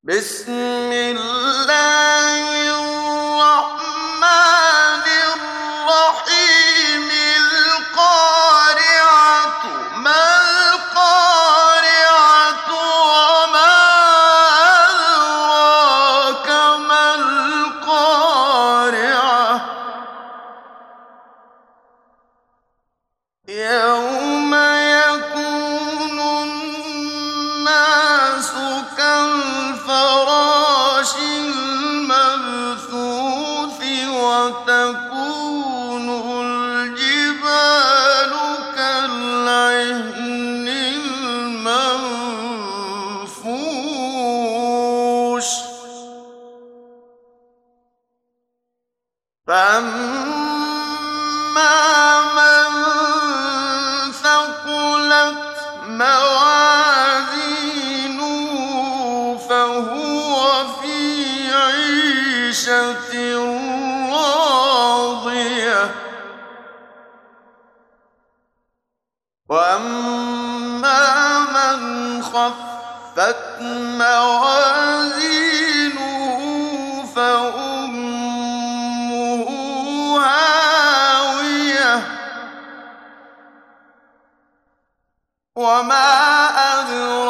بسم الله الرحمن الرحيم القارعة ما القارعة وما أدراك ما القارعة يوم يكون الناس كالفراش المبثوث وتكون الجبال كالعهن المنفوش فأما من ثقلت موازينه فهو في عيشة راضية وأما من خفت موازينه فأمه هاوية وما أدراك